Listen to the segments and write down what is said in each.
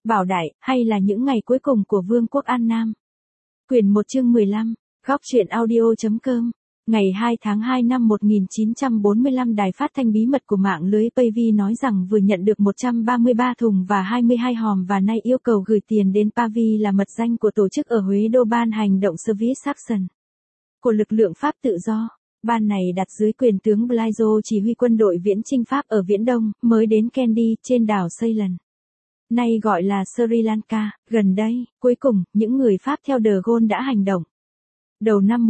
Bảo Đại, hay là những ngày cuối cùng của Vương quốc An Nam. Quyển 1 chương 15, góc truyện audio.com. Ngày 2 tháng 2 năm 1945 Đài phát thanh bí mật của mạng lưới Pavey nói rằng vừa nhận được 133 thùng và 22 hòm và nay yêu cầu gửi tiền đến Pavey là mật danh của tổ chức ở Huế đô ban hành động Service Action của lực lượng Pháp tự do. Ban này đặt dưới quyền tướng Blairo chỉ huy quân đội viễn chinh Pháp ở Viễn Đông, mới đến Kandy, trên đảo Ceylon, nay gọi là Sri Lanka. Gần đây, cuối cùng, những người Pháp theo De Gaulle đã hành động. Đầu năm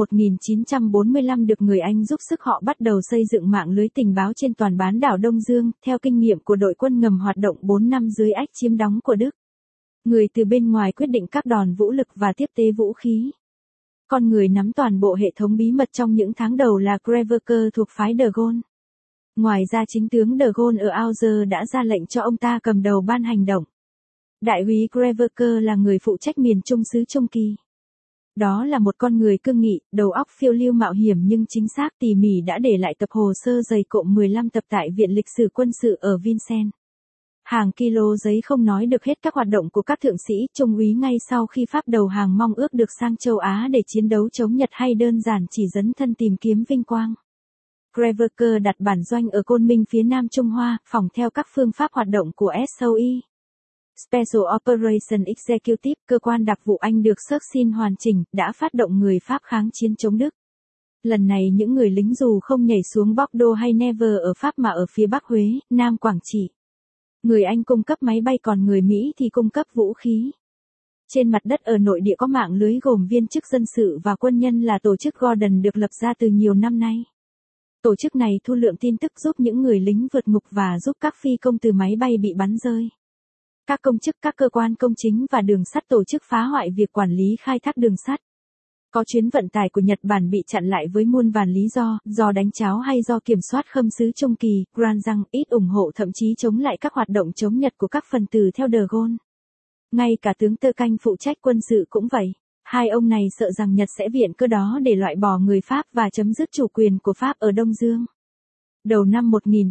1945 được người Anh giúp sức, họ bắt đầu xây dựng mạng lưới tình báo trên toàn bán đảo Đông Dương, theo kinh nghiệm của đội quân ngầm hoạt động 4 năm dưới ách chiếm đóng của Đức. Người từ bên ngoài quyết định các đòn vũ lực và tiếp tế vũ khí. Con người nắm toàn bộ hệ thống bí mật trong những tháng đầu là Crèvecoeur thuộc phái De Gaulle. Ngoài ra chính tướng De Gaulle ở Alger đã ra lệnh cho ông ta cầm đầu ban hành động. Đại úy Crèvecoeur là người phụ trách miền Trung xứ Trung Kỳ. Đó là một con người cương nghị, đầu óc phiêu lưu mạo hiểm nhưng chính xác tỉ mỉ, đã để lại tập hồ sơ dày cộm 15 tập tại Viện Lịch sử Quân sự ở Vincennes. Hàng kilo giấy không nói được hết các hoạt động của các thượng sĩ, trung úy ngay sau khi Pháp đầu hàng mong ước được sang châu Á để chiến đấu chống Nhật hay đơn giản chỉ dấn thân tìm kiếm vinh quang. Crèvecoeur đặt bản doanh ở Côn Minh phía Nam Trung Hoa, phỏng theo các phương pháp hoạt động của SOE. Special Operation Executive, cơ quan đặc vụ Anh được Churchill hoàn chỉnh, đã phát động người Pháp kháng chiến chống Đức. Lần này những người lính dù không nhảy xuống Bordeaux hay Nevers ở Pháp mà ở phía Bắc Huế, Nam Quảng Trị. Người Anh cung cấp máy bay còn người Mỹ thì cung cấp vũ khí. Trên mặt đất ở nội địa có mạng lưới gồm viên chức dân sự và quân nhân là tổ chức Gordon được lập ra từ nhiều năm nay. Tổ chức này thu lượm tin tức giúp những người lính vượt ngục và giúp các phi công từ máy bay bị bắn rơi. Các công chức các cơ quan công chính và đường sắt tổ chức phá hoại việc quản lý khai thác đường sắt. Có chuyến vận tải của Nhật Bản bị chặn lại với muôn vàn lý do đánh cháo hay do kiểm soát khâm sứ Trung Kỳ, Granjang ít ủng hộ, thậm chí chống lại các hoạt động chống Nhật của các phần tử theo De Gaulle. Ngay cả tướng Tơ Canh phụ trách quân sự cũng vậy. Hai ông này sợ rằng Nhật sẽ viện cơ đó để loại bỏ người Pháp và chấm dứt chủ quyền của Pháp ở Đông Dương. Đầu năm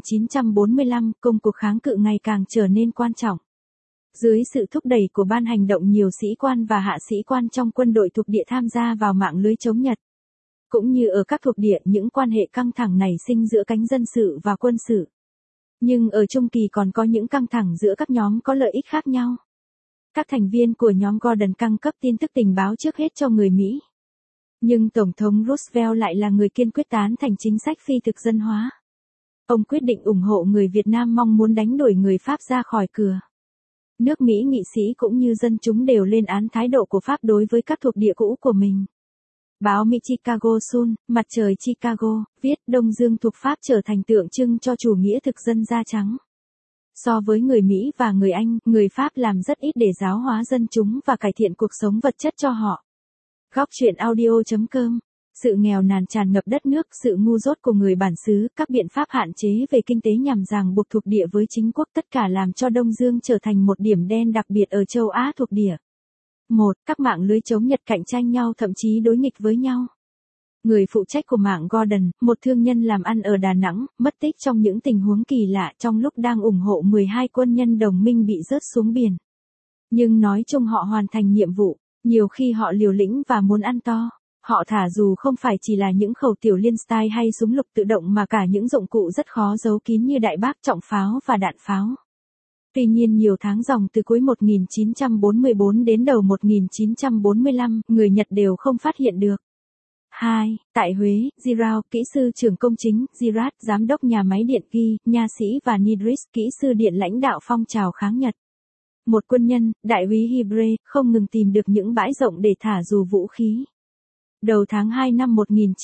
1945, công cuộc kháng cự ngày càng trở nên quan trọng. Dưới sự thúc đẩy của ban hành động, nhiều sĩ quan và hạ sĩ quan trong quân đội thuộc địa tham gia vào mạng lưới chống Nhật. Cũng như ở các thuộc địa, những quan hệ căng thẳng nảy sinh giữa cánh dân sự và quân sự. Nhưng ở Trung Kỳ còn có những căng thẳng giữa các nhóm có lợi ích khác nhau. Các thành viên của nhóm Gordon cung cấp tin tức tình báo trước hết cho người Mỹ. Nhưng Tổng thống Roosevelt lại là người kiên quyết tán thành chính sách phi thực dân hóa. Ông quyết định ủng hộ người Việt Nam mong muốn đánh đuổi người Pháp ra khỏi cửa. Nước Mỹ nghị sĩ cũng như dân chúng đều lên án thái độ của Pháp đối với các thuộc địa cũ của mình. Báo Mỹ Chicago Sun, Mặt trời Chicago, viết Đông Dương thuộc Pháp trở thành tượng trưng cho chủ nghĩa thực dân da trắng. So với người Mỹ và người Anh, người Pháp làm rất ít để giáo hóa dân chúng và cải thiện cuộc sống vật chất cho họ. Góc truyện audio.com. Sự nghèo nàn tràn ngập đất nước, sự ngu dốt của người bản xứ, các biện pháp hạn chế về kinh tế nhằm ràng buộc thuộc địa với chính quốc, tất cả làm cho Đông Dương trở thành một điểm đen đặc biệt ở châu Á thuộc địa. 1. Các mạng lưới chống Nhật cạnh tranh nhau, thậm chí đối nghịch với nhau. Người phụ trách của mạng Gordon, một thương nhân làm ăn ở Đà Nẵng, mất tích trong những tình huống kỳ lạ trong lúc đang ủng hộ 12 quân nhân đồng minh bị rớt xuống biển. Nhưng nói chung họ hoàn thành nhiệm vụ, nhiều khi họ liều lĩnh và muốn ăn to. Họ thả dù không phải chỉ là những khẩu tiểu liên style hay súng lục tự động mà cả những dụng cụ rất khó giấu kín như đại bác, trọng pháo và đạn pháo. Tuy nhiên nhiều tháng dòng từ cuối 1944 đến đầu 1945, người Nhật đều không phát hiện được. 2. Tại Huế, Jirao, kỹ sư trưởng công chính, Girat, giám đốc nhà máy điện Ghi, nha sĩ và Nidris, kỹ sư điện lãnh đạo phong trào kháng Nhật. Một quân nhân, đại úy Hibre, không ngừng tìm được những bãi rộng để thả dù vũ khí. Đầu tháng 2 năm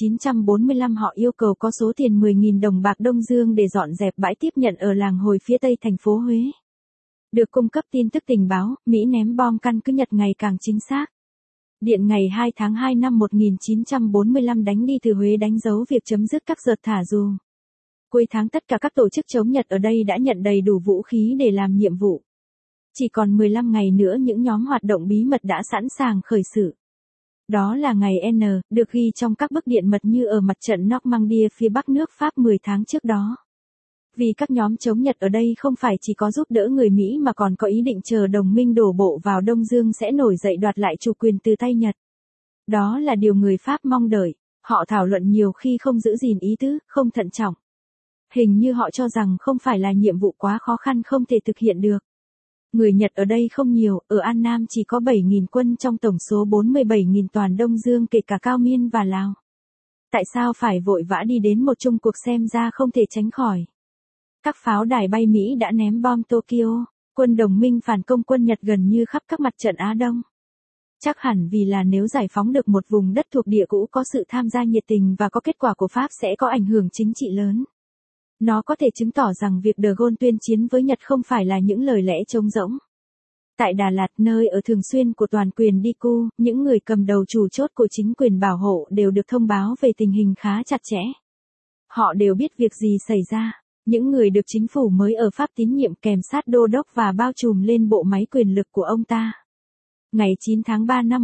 1945 họ yêu cầu có số tiền 10.000 đồng bạc Đông Dương để dọn dẹp bãi tiếp nhận ở làng Hồi phía tây thành phố Huế. Được cung cấp tin tức tình báo, Mỹ ném bom căn cứ Nhật ngày càng chính xác. Điện ngày 2 tháng 2 năm 1945 đánh đi từ Huế đánh dấu việc chấm dứt các đợt thả dù. Cuối tháng tất cả các tổ chức chống Nhật ở đây đã nhận đầy đủ vũ khí để làm nhiệm vụ. Chỉ còn 15 ngày nữa những nhóm hoạt động bí mật đã sẵn sàng khởi sự. Đó là ngày N, được ghi trong các bức điện mật như ở mặt trận Normandy phía bắc nước Pháp 10 tháng trước đó. Vì các nhóm chống Nhật ở đây không phải chỉ có giúp đỡ người Mỹ mà còn có ý định chờ đồng minh đổ bộ vào Đông Dương sẽ nổi dậy đoạt lại chủ quyền từ tay Nhật. Đó là điều người Pháp mong đợi, họ thảo luận nhiều khi không giữ gìn ý tứ, không thận trọng. Hình như họ cho rằng không phải là nhiệm vụ quá khó khăn không thể thực hiện được. Người Nhật ở đây không nhiều, ở An Nam chỉ có 7.000 quân trong tổng số 47.000 toàn Đông Dương kể cả Cao Miên và Lào. Tại sao phải vội vã đi đến một chung cuộc xem ra không thể tránh khỏi. Các pháo đài bay Mỹ đã ném bom Tokyo, quân đồng minh phản công quân Nhật gần như khắp các mặt trận Á Đông. Chắc hẳn vì là nếu giải phóng được một vùng đất thuộc địa cũ có sự tham gia nhiệt tình và có kết quả của Pháp sẽ có ảnh hưởng chính trị lớn. Nó có thể chứng tỏ rằng việc De Gaulle tuyên chiến với Nhật không phải là những lời lẽ trống rỗng. Tại Đà Lạt, nơi ở thường xuyên của toàn quyền Diku, những người cầm đầu chủ chốt của chính quyền bảo hộ đều được thông báo về tình hình khá chặt chẽ. Họ đều biết việc gì xảy ra. Những người được chính phủ mới ở Pháp tín nhiệm kèm sát đô đốc và bao trùm lên bộ máy quyền lực của ông ta. Ngày 9 tháng 3 năm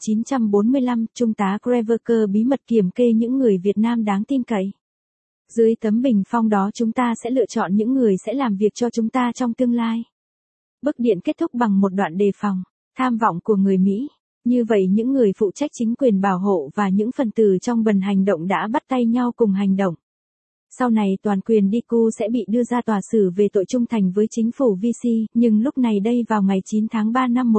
1945, Trung tá Creveker bí mật kiểm kê những người Việt Nam đáng tin cậy. Dưới tấm bình phong đó chúng ta sẽ lựa chọn những người sẽ làm việc cho chúng ta trong tương lai. Bức điện kết thúc bằng một đoạn đề phòng, tham vọng của người Mỹ. Như vậy những người phụ trách chính quyền bảo hộ và những phần tử trong bần hành động đã bắt tay nhau cùng hành động. Sau này toàn quyền Diku sẽ bị đưa ra tòa xử về tội trung thành với chính phủ Vichy, nhưng lúc này đây vào ngày 9 tháng 3 năm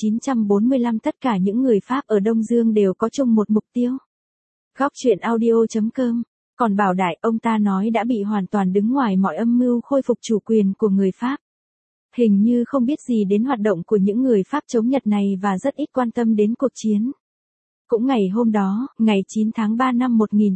1945 tất cả những người Pháp ở Đông Dương đều có chung một mục tiêu. Góc truyện audio.com. Còn Bảo Đại, ông ta nói đã bị hoàn toàn đứng ngoài mọi âm mưu khôi phục chủ quyền của người Pháp. Hình như không biết gì đến hoạt động của những người Pháp chống Nhật này và rất ít quan tâm đến cuộc chiến. Cũng ngày hôm đó, ngày 9 tháng 3 năm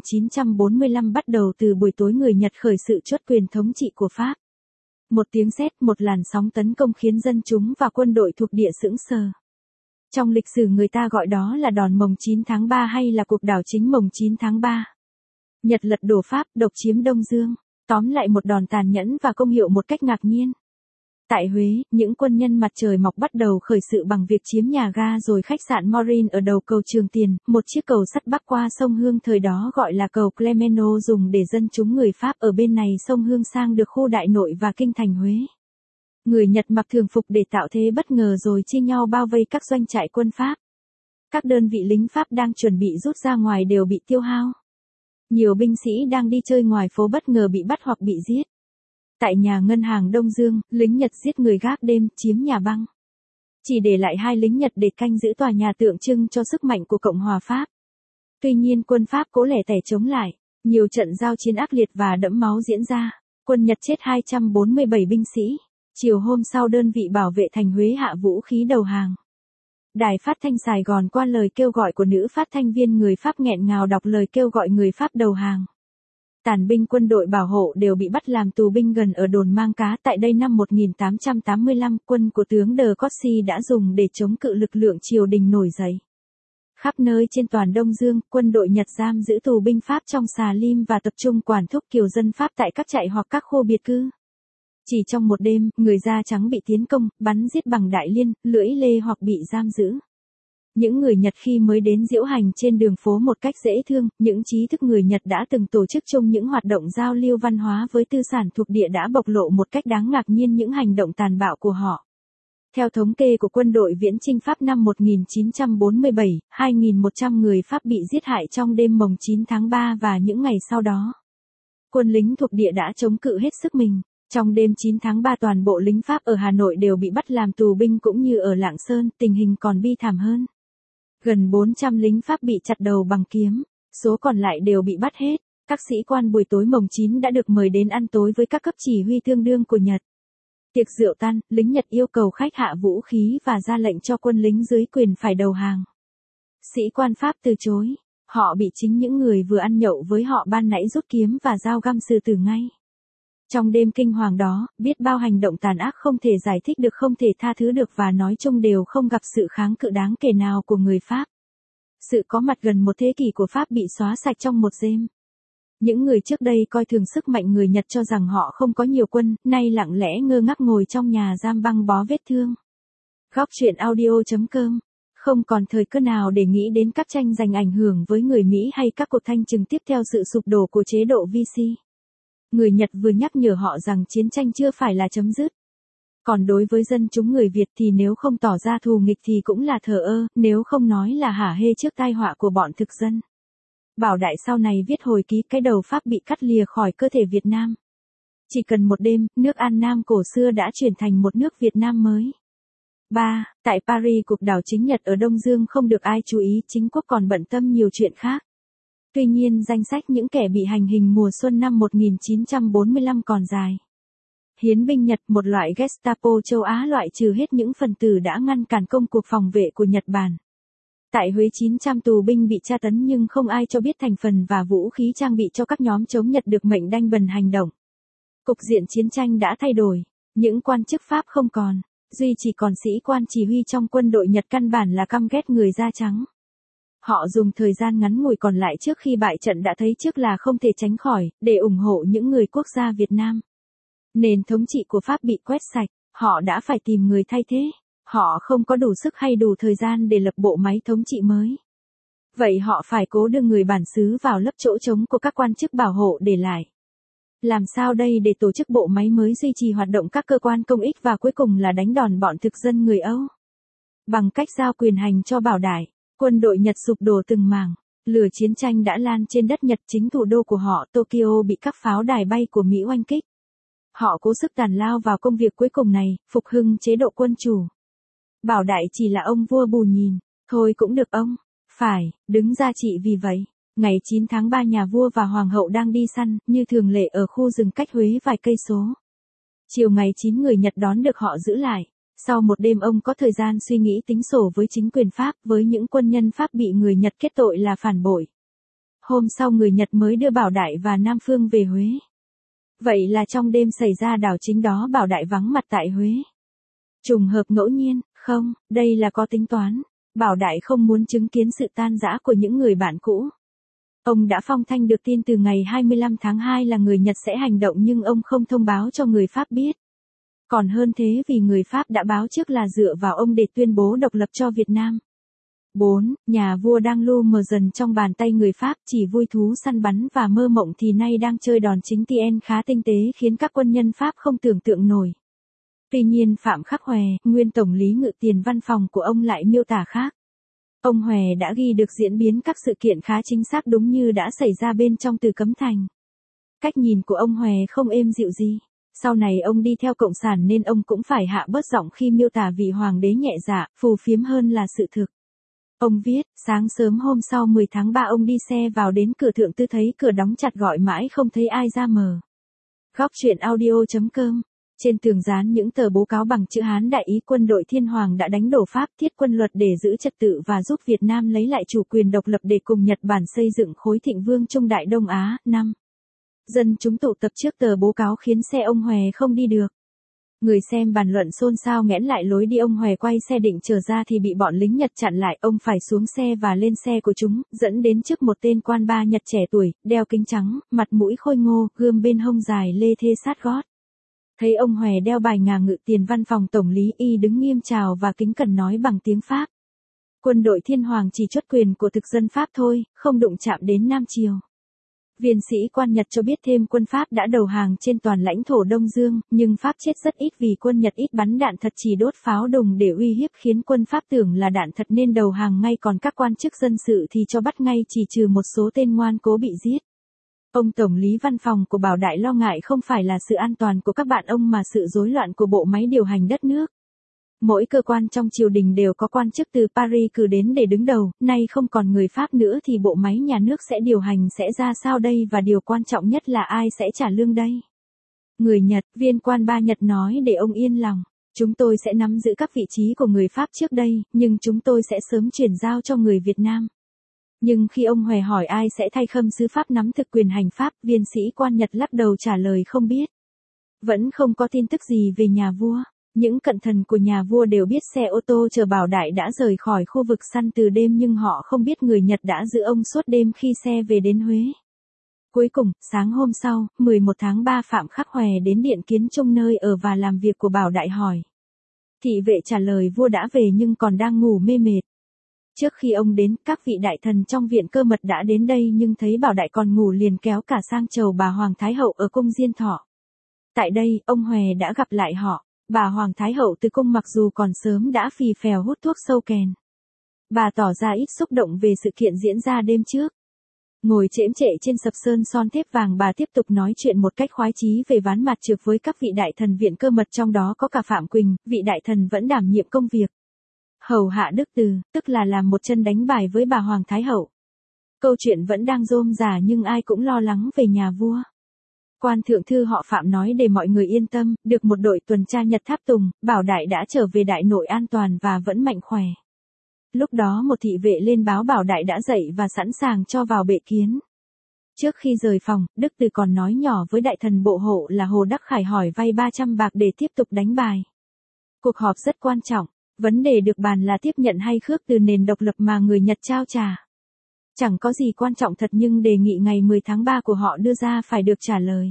1945 bắt đầu từ buổi tối người Nhật khởi sự truất quyền thống trị của Pháp. Một tiếng sét, một làn sóng tấn công khiến dân chúng và quân đội thuộc địa sững sờ. Trong lịch sử người ta gọi đó là đòn mồng 9 tháng 3 hay là cuộc đảo chính mồng 9 tháng 3. Nhật lật đổ Pháp, độc chiếm Đông Dương. Tóm lại một đòn tàn nhẫn và công hiệu một cách ngạc nhiên. Tại Huế, những quân nhân mặt trời mọc bắt đầu khởi sự bằng việc chiếm nhà ga rồi khách sạn Morin ở đầu cầu Trường Tiền, một chiếc cầu sắt bắc qua sông Hương thời đó gọi là cầu Clemeno dùng để dân chúng người Pháp ở bên này sông Hương sang được khu Đại Nội và kinh thành Huế. Người Nhật mặc thường phục để tạo thế bất ngờ rồi chia nhau bao vây các doanh trại quân Pháp. Các đơn vị lính Pháp đang chuẩn bị rút ra ngoài đều bị tiêu hao. Nhiều binh sĩ đang đi chơi ngoài phố bất ngờ bị bắt hoặc bị giết. Tại nhà ngân hàng Đông Dương, lính Nhật giết người gác đêm, chiếm nhà băng. Chỉ để lại 2 lính Nhật để canh giữ tòa nhà tượng trưng cho sức mạnh của Cộng hòa Pháp. Tuy nhiên quân Pháp cố lẻ tẻ chống lại, nhiều trận giao chiến ác liệt và đẫm máu diễn ra. Quân Nhật chết 247 binh sĩ. Chiều hôm sau đơn vị bảo vệ thành Huế hạ vũ khí đầu hàng. Đài phát thanh Sài Gòn qua lời kêu gọi của nữ phát thanh viên người Pháp nghẹn ngào đọc lời kêu gọi người Pháp đầu hàng. Tàn binh quân đội bảo hộ đều bị bắt làm tù binh gần ở đồn Mang Cá. Tại đây năm 1885, quân của tướng De Cossy đã dùng để chống cự lực lượng triều đình nổi dậy. Khắp nơi trên toàn Đông Dương, quân đội Nhật giam giữ tù binh Pháp trong xà lim và tập trung quản thúc kiều dân Pháp tại các trại hoặc các khu biệt cư. Chỉ trong một đêm, người da trắng bị tiến công, bắn giết bằng đại liên, lưỡi lê hoặc bị giam giữ. Những người Nhật khi mới đến diễu hành trên đường phố một cách dễ thương, những trí thức người Nhật đã từng tổ chức chung những hoạt động giao lưu văn hóa với tư sản thuộc địa đã bộc lộ một cách đáng ngạc nhiên những hành động tàn bạo của họ. Theo thống kê của quân đội viễn chinh Pháp năm 1947, 2.100 người Pháp bị giết hại trong đêm mồng 9 tháng 3 và những ngày sau đó. Quân lính thuộc địa đã chống cự hết sức mình. Trong đêm 9 tháng 3 toàn bộ lính Pháp ở Hà Nội đều bị bắt làm tù binh cũng như ở Lạng Sơn, tình hình còn bi thảm hơn. Gần 400 lính Pháp bị chặt đầu bằng kiếm, số còn lại đều bị bắt hết. Các sĩ quan buổi tối mồng 9 đã được mời đến ăn tối với các cấp chỉ huy tương đương của Nhật. Tiệc rượu tan, lính Nhật yêu cầu khách hạ vũ khí và ra lệnh cho quân lính dưới quyền phải đầu hàng. Sĩ quan Pháp từ chối, họ bị chính những người vừa ăn nhậu với họ ban nãy rút kiếm và dao găm sư tử ngay. Trong đêm kinh hoàng đó, biết bao hành động tàn ác không thể giải thích được không thể tha thứ được và nói chung đều không gặp sự kháng cự đáng kể nào của người Pháp. Sự có mặt gần một thế kỷ của Pháp bị xóa sạch trong một đêm. Những người trước đây coi thường sức mạnh người Nhật cho rằng họ không có nhiều quân, nay lặng lẽ ngơ ngác ngồi trong nhà giam băng bó vết thương. Góc truyện audio.com. Không còn thời cơ nào để nghĩ đến các tranh giành ảnh hưởng với người Mỹ hay các cuộc thanh trừng tiếp theo sự sụp đổ của chế độ Vichy. Người Nhật vừa nhắc nhở họ rằng chiến tranh chưa phải là chấm dứt. Còn đối với dân chúng người Việt thì nếu không tỏ ra thù nghịch thì cũng là thờ ơ, nếu không nói là hả hê trước tai họa của bọn thực dân. Bảo Đại sau này viết hồi ký cái đầu Pháp bị cắt lìa khỏi cơ thể Việt Nam. Chỉ cần một đêm, nước An Nam cổ xưa đã chuyển thành một nước Việt Nam mới. 3. Tại Paris, cuộc đảo chính Nhật ở Đông Dương không được ai chú ý, chính quốc còn bận tâm nhiều chuyện khác. Tuy nhiên danh sách những kẻ bị hành hình mùa xuân năm 1945 còn dài. Hiến binh Nhật, một loại Gestapo châu Á loại trừ hết những phần tử đã ngăn cản công cuộc phòng vệ của Nhật Bản. Tại Huế 900 tù binh bị tra tấn nhưng không ai cho biết thành phần và vũ khí trang bị cho các nhóm chống Nhật được mệnh đanh bần hành động. Cục diện chiến tranh đã thay đổi, những quan chức Pháp không còn, duy chỉ còn sĩ quan chỉ huy trong quân đội Nhật căn bản là căm ghét người da trắng. Họ dùng thời gian ngắn ngủi còn lại trước khi bại trận đã thấy trước là không thể tránh khỏi, để ủng hộ những người quốc gia Việt Nam. Nền thống trị của Pháp bị quét sạch, họ đã phải tìm người thay thế. Họ không có đủ sức hay đủ thời gian để lập bộ máy thống trị mới. Vậy họ phải cố đưa người bản xứ vào lấp chỗ trống của các quan chức bảo hộ để lại. Làm sao đây để tổ chức bộ máy mới duy trì hoạt động các cơ quan công ích và cuối cùng là đánh đòn bọn thực dân người Âu? Bằng cách giao quyền hành cho Bảo Đại, quân đội Nhật sụp đổ từng mảng. Lửa chiến tranh đã lan trên đất Nhật, chính thủ đô của họ Tokyo bị các pháo đài bay của Mỹ oanh kích. Họ cố sức tàn lao vào công việc cuối cùng này, phục hưng chế độ quân chủ. Bảo Đại chỉ là ông vua bù nhìn, thôi cũng được ông, phải, đứng ra trị vì vậy. Ngày 9 tháng 3 nhà vua và hoàng hậu đang đi săn, như thường lệ ở khu rừng cách Huế vài cây số. Chiều ngày 9 người Nhật đón được họ giữ lại. Sau một đêm ông có thời gian suy nghĩ tính sổ với chính quyền Pháp, với những quân nhân Pháp bị người Nhật kết tội là phản bội. Hôm sau người Nhật mới đưa Bảo Đại và Nam Phương về Huế. Vậy là trong đêm xảy ra đảo chính đó Bảo Đại vắng mặt tại Huế. Trùng hợp ngẫu nhiên, không, đây là có tính toán. Bảo Đại không muốn chứng kiến sự tan rã của những người bạn cũ. Ông đã phong thanh được tin từ ngày 25 tháng 2 là người Nhật sẽ hành động nhưng ông không thông báo cho người Pháp biết. Còn hơn thế vì người Pháp đã báo trước là dựa vào ông để tuyên bố độc lập cho Việt Nam. 4. Nhà vua đang lu mờ dần trong bàn tay người Pháp, chỉ vui thú săn bắn và mơ mộng thì nay đang chơi đòn chính Tien khá tinh tế khiến các quân nhân Pháp không tưởng tượng nổi. Tuy nhiên Phạm Khắc Hòe, nguyên tổng lý ngự tiền văn phòng của ông lại miêu tả khác. Ông Hòe đã ghi được diễn biến các sự kiện khá chính xác đúng như đã xảy ra bên trong Từ Cấm Thành. Cách nhìn của ông Hòe không êm dịu gì. Sau này ông đi theo Cộng sản nên ông cũng phải hạ bớt giọng khi miêu tả vị hoàng đế nhẹ dạ, phù phiếm hơn là sự thực. Ông viết, sáng sớm hôm sau 10 tháng 3 ông đi xe vào đến cửa Thượng Tư thấy cửa đóng chặt gọi mãi không thấy ai ra mở. Góc truyện audio.com. Trên tường dán những tờ báo cáo bằng chữ Hán đại ý quân đội Thiên Hoàng đã đánh đổ Pháp, thiết quân luật để giữ trật tự và giúp Việt Nam lấy lại chủ quyền độc lập để cùng Nhật Bản xây dựng khối thịnh vương Trung Đại Đông Á. 5. Dân chúng tụ tập trước tờ báo cáo khiến xe ông Hòe không đi được. Người xem bàn luận xôn xao nghẽn lại lối đi, ông Hòe quay xe định trở ra thì bị bọn lính Nhật chặn lại, ông phải xuống xe và lên xe của chúng, dẫn đến trước một tên quan ba Nhật trẻ tuổi, đeo kính trắng, mặt mũi khôi ngô, gươm bên hông dài lê thê sát gót. Thấy ông Hòe đeo bài ngà ngự tiền văn phòng tổng lý, y đứng nghiêm chào và kính cẩn nói bằng tiếng Pháp. Quân đội Thiên Hoàng chỉ truất quyền của thực dân Pháp thôi, không đụng chạm đến Nam Triều. Viên sĩ quan Nhật cho biết thêm quân Pháp đã đầu hàng trên toàn lãnh thổ Đông Dương, nhưng Pháp chết rất ít vì quân Nhật ít bắn đạn thật, chỉ đốt pháo đùng để uy hiếp khiến quân Pháp tưởng là đạn thật nên đầu hàng ngay, còn các quan chức dân sự thì cho bắt ngay, chỉ trừ một số tên ngoan cố bị giết. Ông tổng lý văn phòng của Bảo Đại lo ngại không phải là sự an toàn của các bạn ông mà sự rối loạn của bộ máy điều hành đất nước. Mỗi cơ quan trong triều đình đều có quan chức từ Paris cử đến để đứng đầu, nay không còn người Pháp nữa thì bộ máy nhà nước sẽ điều hành sẽ ra sao đây, và điều quan trọng nhất là ai sẽ trả lương đây? Người Nhật, viên quan ba Nhật nói để ông yên lòng, chúng tôi sẽ nắm giữ các vị trí của người Pháp trước đây, nhưng chúng tôi sẽ sớm chuyển giao cho người Việt Nam. Nhưng khi ông Hòe hỏi ai sẽ thay khâm sứ Pháp nắm thực quyền hành Pháp, viên sĩ quan Nhật lắc đầu trả lời không biết. Vẫn không có tin tức gì về nhà vua. Những cận thần của nhà vua đều biết xe ô tô chở Bảo Đại đã rời khỏi khu vực săn từ đêm, nhưng họ không biết người Nhật đã giữ ông suốt đêm khi xe về đến Huế. Cuối cùng, sáng hôm sau, 11 tháng 3 Phạm Khắc Hòe đến điện Kiến Trung nơi ở và làm việc của Bảo Đại hỏi. Thị vệ trả lời vua đã về nhưng còn đang ngủ mê mệt. Trước khi ông đến, các vị đại thần trong viện cơ mật đã đến đây nhưng thấy Bảo Đại còn ngủ liền kéo cả sang chầu bà Hoàng Thái Hậu ở cung Diên Thọ. Tại đây, ông Hòe đã gặp lại họ. Bà Hoàng Thái Hậu từ cung mặc dù còn sớm đã phì phèo hút thuốc sâu kèn. Bà tỏ ra ít xúc động về sự kiện diễn ra đêm trước. Ngồi chễm chệ trên sập sơn son thép vàng, bà tiếp tục nói chuyện một cách khoái chí về ván mặt trược với các vị đại thần viện cơ mật, trong đó có cả Phạm Quỳnh, vị đại thần vẫn đảm nhiệm công việc hầu hạ Đức Từ, tức là làm một chân đánh bài với bà Hoàng Thái Hậu. Câu chuyện vẫn đang rôm rả nhưng ai cũng lo lắng về nhà vua. Quan thượng thư họ Phạm nói để mọi người yên tâm, được một đội tuần tra Nhật tháp tùng, Bảo Đại đã trở về Đại Nội an toàn và vẫn mạnh khỏe. Lúc đó một thị vệ lên báo Bảo Đại đã dậy và sẵn sàng cho vào bệ kiến. Trước khi rời phòng, Đức Từ còn nói nhỏ với đại thần bộ hộ là Hồ Đắc Khải hỏi vay 300 bạc để tiếp tục đánh bài. Cuộc họp rất quan trọng, vấn đề được bàn là tiếp nhận hay khước từ nền độc lập mà người Nhật trao trả. Chẳng có gì quan trọng thật nhưng đề nghị ngày 10 tháng 3 của họ đưa ra phải được trả lời.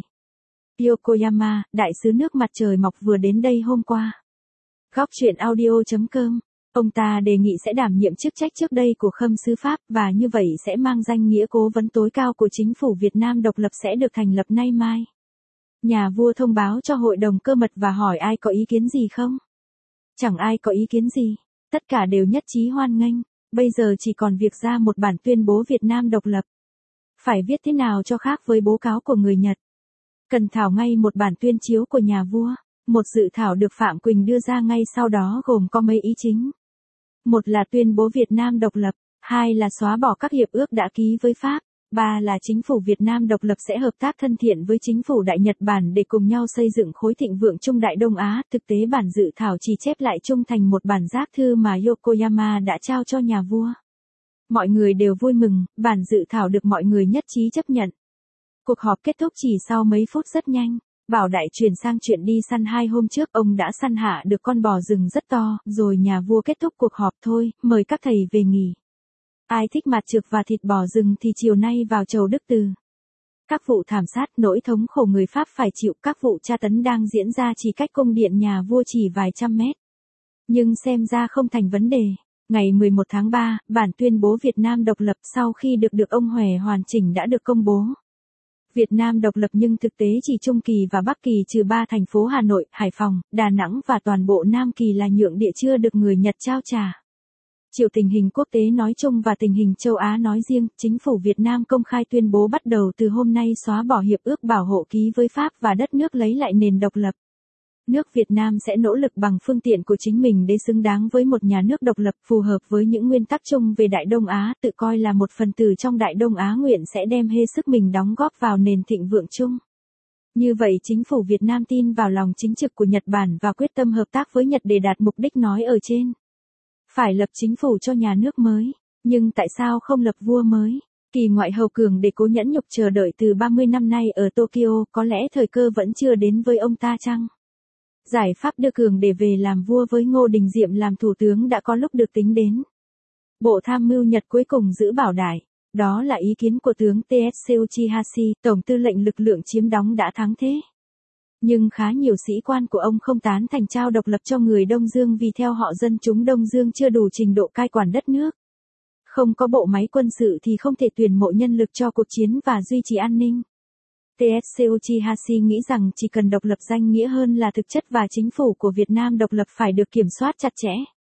Yokoyama, đại sứ nước mặt trời mọc vừa đến đây hôm qua. Góc truyện audio.com. Ông ta đề nghị sẽ đảm nhiệm chức trách trước đây của Khâm sứ Pháp và như vậy sẽ mang danh nghĩa cố vấn tối cao của chính phủ Việt Nam độc lập sẽ được thành lập nay mai. Nhà vua thông báo cho hội đồng cơ mật và hỏi ai có ý kiến gì không? Chẳng ai có ý kiến gì, tất cả đều nhất trí hoan nghênh. Bây giờ chỉ còn việc ra một bản tuyên bố Việt Nam độc lập. Phải viết thế nào cho khác với bố cáo của người Nhật? Cần thảo ngay một bản tuyên chiếu của nhà vua. Một dự thảo được Phạm Quỳnh đưa ra ngay sau đó gồm có mấy ý chính. Một là tuyên bố Việt Nam độc lập, hai là xóa bỏ các hiệp ước đã ký với Pháp, ba là chính phủ Việt Nam độc lập sẽ hợp tác thân thiện với chính phủ Đại Nhật Bản để cùng nhau xây dựng khối thịnh vượng Trung Đại Đông Á. Thực tế bản dự thảo chỉ chép lại chung thành một bản giác thư mà Yokoyama đã trao cho nhà vua. Mọi người đều vui mừng, bản dự thảo được mọi người nhất trí chấp nhận. Cuộc họp kết thúc chỉ sau mấy phút rất nhanh. Bảo Đại chuyển sang chuyện đi săn 2 hôm trước, ông đã săn hạ được con bò rừng rất to, rồi nhà vua kết thúc cuộc họp thôi, mời các thầy về nghỉ. Ai thích mặt trược và thịt bò rừng thì chiều nay vào chầu Đức Từ. Các vụ thảm sát, nỗi thống khổ người Pháp phải chịu, các vụ tra tấn đang diễn ra chỉ cách cung điện nhà vua chỉ vài trăm mét. Nhưng xem ra không thành vấn đề. Ngày 11 tháng 3, bản tuyên bố Việt Nam độc lập sau khi được ông Hòe hoàn chỉnh đã được công bố. Việt Nam độc lập nhưng thực tế chỉ Trung Kỳ và Bắc Kỳ trừ 3 thành phố Hà Nội, Hải Phòng, Đà Nẵng và toàn bộ Nam Kỳ là nhượng địa chưa được người Nhật trao trả. Chiều tình hình quốc tế nói chung và tình hình châu Á nói riêng, chính phủ Việt Nam công khai tuyên bố bắt đầu từ hôm nay xóa bỏ hiệp ước bảo hộ ký với Pháp và đất nước lấy lại nền độc lập. Nước Việt Nam sẽ nỗ lực bằng phương tiện của chính mình để xứng đáng với một nhà nước độc lập phù hợp với những nguyên tắc chung về Đại Đông Á, tự coi là một phần tử trong Đại Đông Á nguyện sẽ đem hết sức mình đóng góp vào nền thịnh vượng chung. Như vậy chính phủ Việt Nam tin vào lòng chính trực của Nhật Bản và quyết tâm hợp tác với Nhật để đạt mục đích nói ở trên. Phải lập chính phủ cho nhà nước mới, nhưng tại sao không lập vua mới? Kỳ ngoại hầu Cường để cố nhẫn nhục chờ đợi từ 30 năm nay ở Tokyo, có lẽ thời cơ vẫn chưa đến với ông ta chăng? Giải pháp đưa Cường để về làm vua với Ngô Đình Diệm làm thủ tướng đã có lúc được tính đến. Bộ Tham mưu Nhật cuối cùng giữ Bảo Đại. Đó là ý kiến của tướng Tetsuya Uchihashi, tổng tư lệnh lực lượng chiếm đóng đã thắng thế. Nhưng khá nhiều sĩ quan của ông không tán thành trao độc lập cho người Đông Dương vì theo họ dân chúng Đông Dương chưa đủ trình độ cai quản đất nước. Không có bộ máy quân sự thì không thể tuyển mộ nhân lực cho cuộc chiến và duy trì an ninh. Tetsuya Uchihashi nghĩ rằng chỉ cần độc lập danh nghĩa hơn là thực chất và chính phủ của Việt Nam độc lập phải được kiểm soát chặt chẽ.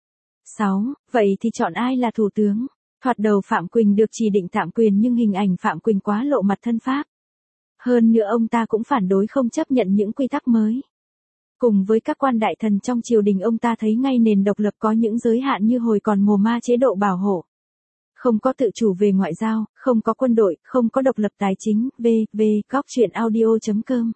6. Vậy thì chọn ai là thủ tướng? Thoạt đầu Phạm Quỳnh được chỉ định tạm quyền nhưng hình ảnh Phạm Quỳnh quá lộ mặt thân Pháp. Hơn nữa ông ta cũng phản đối không chấp nhận những quy tắc mới. Cùng với các quan đại thần trong triều đình ông ta thấy ngay nền độc lập có những giới hạn như hồi còn mồ ma chế độ bảo hộ. Không có tự chủ về ngoại giao, không có quân đội, không có độc lập tài chính, v.v. Góc truyện audio.com.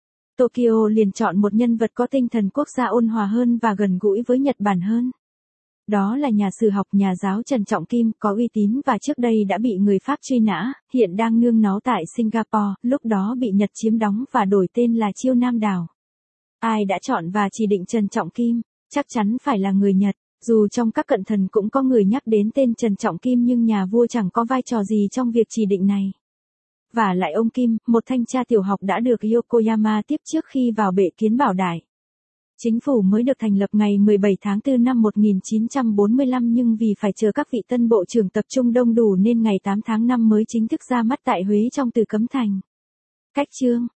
Tokyo liền chọn một nhân vật có tinh thần quốc gia ôn hòa hơn và gần gũi với Nhật Bản hơn. Đó là nhà sử học nhà giáo Trần Trọng Kim, có uy tín và trước đây đã bị người Pháp truy nã, hiện đang nương náu tại Singapore, lúc đó bị Nhật chiếm đóng và đổi tên là Chiêu Nam Đảo. Ai đã chọn và chỉ định Trần Trọng Kim? Chắc chắn phải là người Nhật. Dù trong các cận thần cũng có người nhắc đến tên Trần Trọng Kim nhưng nhà vua chẳng có vai trò gì trong việc chỉ định này. Và lại ông Kim, một thanh tra tiểu học đã được Yokoyama tiếp trước khi vào bệ kiến Bảo Đại. Chính phủ mới được thành lập ngày 17 tháng 4 năm 1945 nhưng vì phải chờ các vị tân bộ trưởng tập trung đông đủ nên ngày 8 tháng 5 mới chính thức ra mắt tại Huế trong Từ Cấm Thành. Cách chương